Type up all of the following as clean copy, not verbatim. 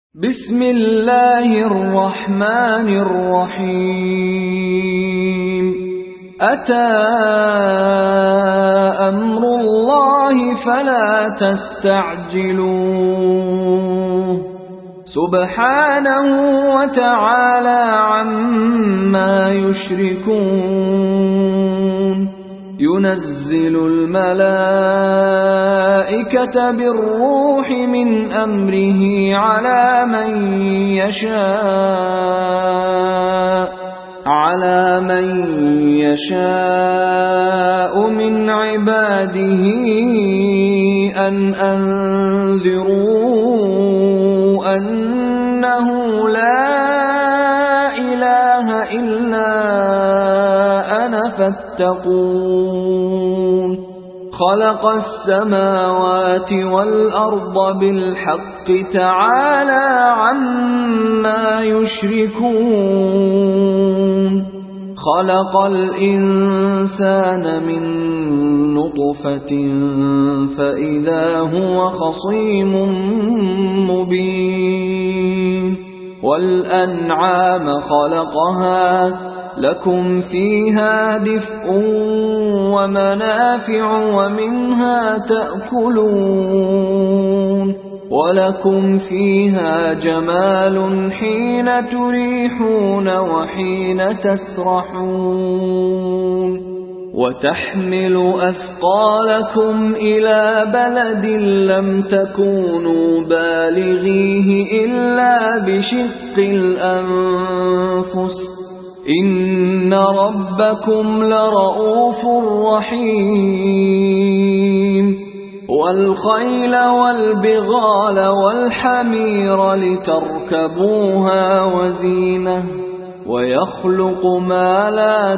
بسم الله الرحمن الرحيم أتى أمر الله فلا تستعجلوه سبحانه وتعالى عما يشركون ينزل الملائكة بالروح من أمره على من يشاء من عباده أن أنذروا أنه لا إله إلا أنا فاتقون خلق السماوات والأرض بالحق تعالى عما يشركون خلق الإنسان من نطفة فإذا هو خصيم مبين والأنعام خلقها لكم فيها دفء ومنافع ومنها تأكلون ولكم فيها جمال حين تريحون وحين تسرحون وتحمل أثقالكم إلى بلد لم تكونوا بالغيه إلا بشق الأنفس إن ربكم لرؤوف رحيم والخيل والبغال والحمير لتركبوها وزينة ويخلق ما لا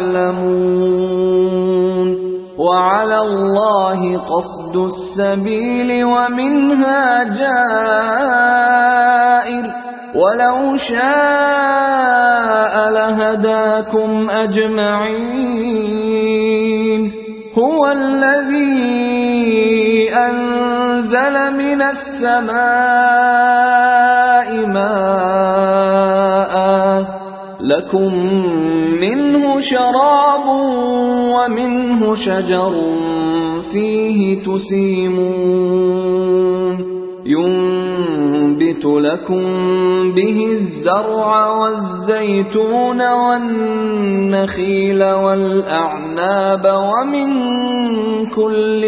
تعلمون وعلى الله قصد السبيل ومنها جائر ولو شاء لهداكم أجمعين هو الذي أنزل من السماء ماء لكم منه شراب ومنه شجر فيه تسيمون ينبت لكم به الزرع والزيتون والنخيل والأعناب ومن كل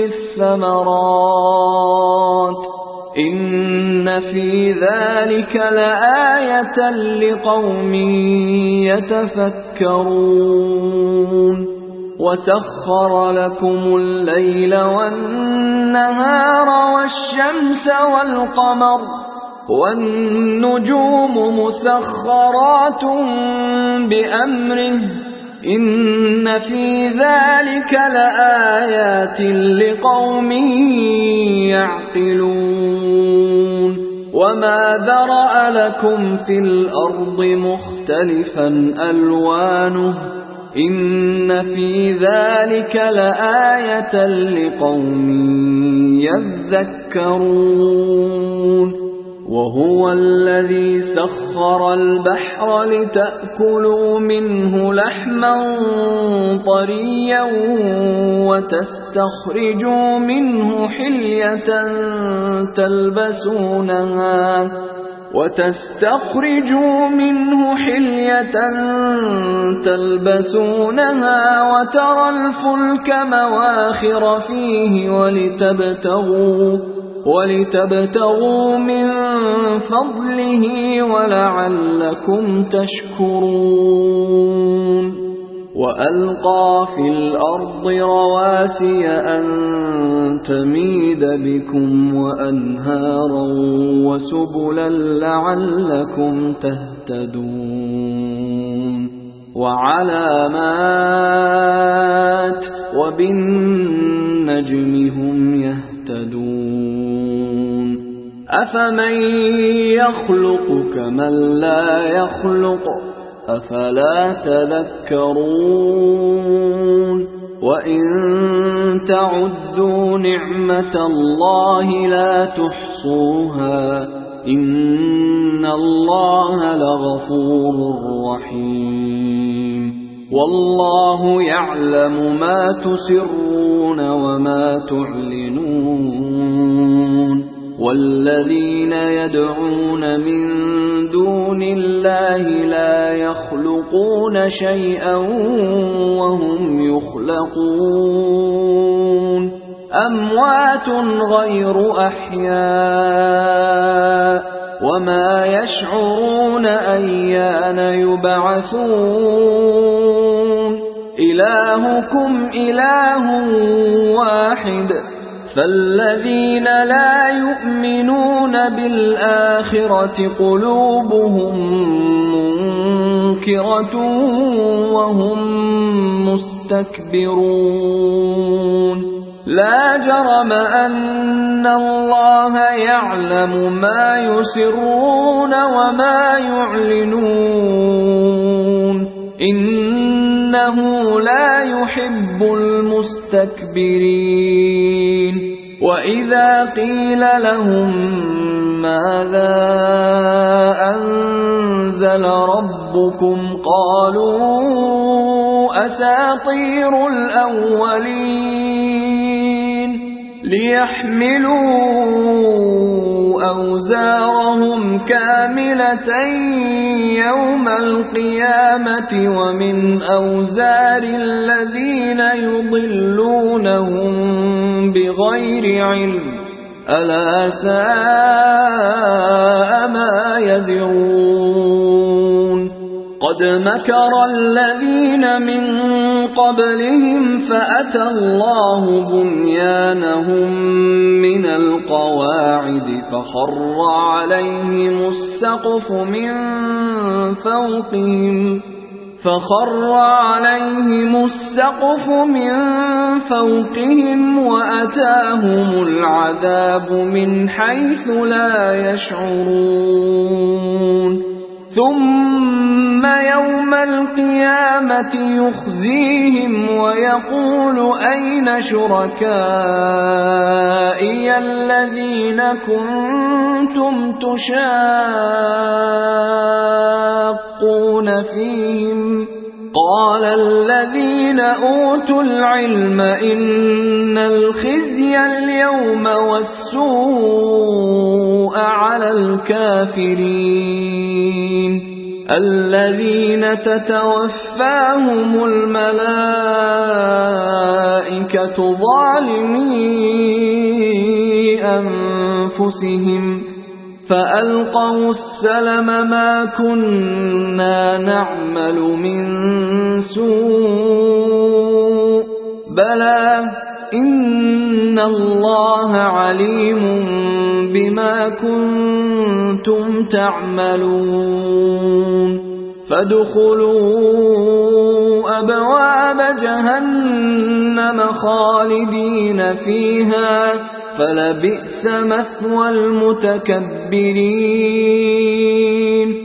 الثمرات إن في ذلك لآية لقوم يتفكرون وسخر لكم الليل والنهار والشمس والقمر والنجوم مسخرات بأمره إن في ذلك لآيات لقوم يعقلون وما ذرأ لكم في الأرض مختلفا ألوانه إن في ذلك لآية لقوم يذكرون وهو الذي سخر البحر لتأكلوا منه لحما طريا وتستخرجوا منه حلية تلبسونها وترى الفلك مواخر فيه ولتبتغوا من فضله ولعلكم تشكرون وألقى في الأرض رواسي أن تميد بكم وأنهارا وسبلا لعلكم تهتدون وعلامات وبالنجم هم يهتدون أفمن يخلق كمن لا يخلق أفلا تذكرون وإن تعدوا نعمة الله لا تحصوها إن إن الله لغفور رحيم والله يعلم ما تسرون وما تعلنون والذين يدعون من دون الله لا يخلقون شيئا وهم يخلقون أموات غير أحياء وما يشعرون أيان يبعثون إلهكم إله واحد فالذين لا يؤمنون بالآخرة قلوبهم منكرة وهم مستكبرون لا جرم أن الله يعلم ما يسرون وما يعلنون إنه لا يحب المستكبرين وإذا قيل لهم ماذا أنزل ربكم قالوا أساطير الأولين ليحملوا أوزارهم كاملة يوم القيامة ومن أوزار الذين يضلونهم بغير علم ألا ساء ما يزرون قد مكر الذين من قبلهم فأتى الله بنيانهم من القواعد فخر عليهم السقف من فوقهم وأتاهم العذاب من حيث لا يشعرون ثم يوم القيامة يخزيهم ويقول أين شركائي الذين كنتم تشاقون فيهم قال الذين أوتوا العلم إن الخزي اليوم والسوء على الكافرين الذين تتوفاهم الملائكة ظالمي أنفسهم فألقوا السلم ما كنا نعمل من سوء بلى إن الله عليم بما كنتم تعملون فادخلوا أبواب جهنم خالدين فيها فلبئس مثوى المتكبرين